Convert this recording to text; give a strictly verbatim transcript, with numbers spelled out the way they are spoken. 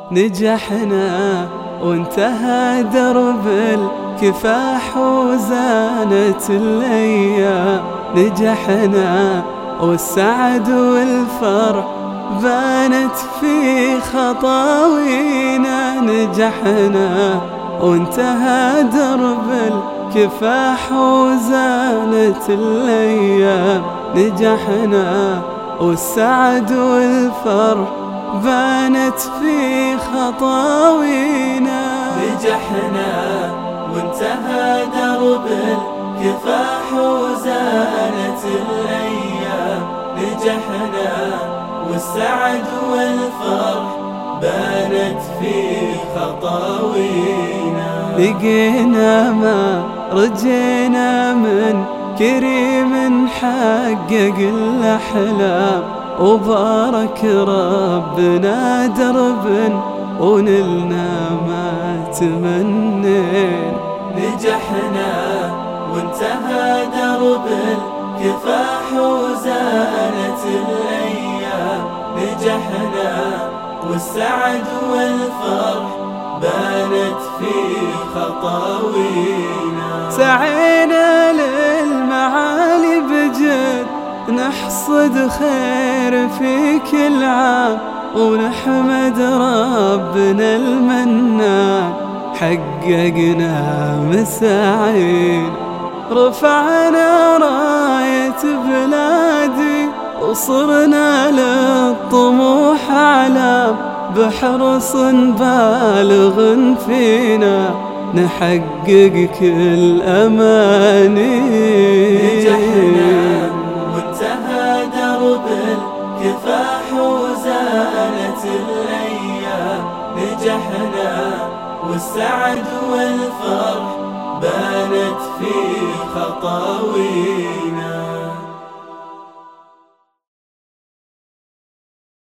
نجحنا وانتهى درب الكفاح وزانت الأيام. نجحنا والسعد والفرح بانت في خطاوينا. نجحنا وانتهى درب الكفاح وزانت الأيام. نجحنا والسعد والفرح بانت في خطاوينا. نجحنا وانتهى درب الكفاح وزانت الأيام. نجحنا والسعد والفرح بانت في خطاوينا. لقينا ما رجينا من كريم حقق الأحلام. وبارك ربنا درب ونلنا ما تمنينا. نجحنا وانتهى درب الكفاح وزانت الأيام. نجحنا والسعد والفرح بانت في خطاوينا. سعينا للمعالي بجد نحصد خير في كل عام. ونحمد ربنا المنان حققنا مساعينا. رفعنا راية بلادي وصرنا للطموح أعلام. بحرص بالغ فينا نحقق كل أماني. نجحنا وانتهى درب الكفاح وزانت الأيام. نجحنا والسعد والفرح بانت في خطاوينا.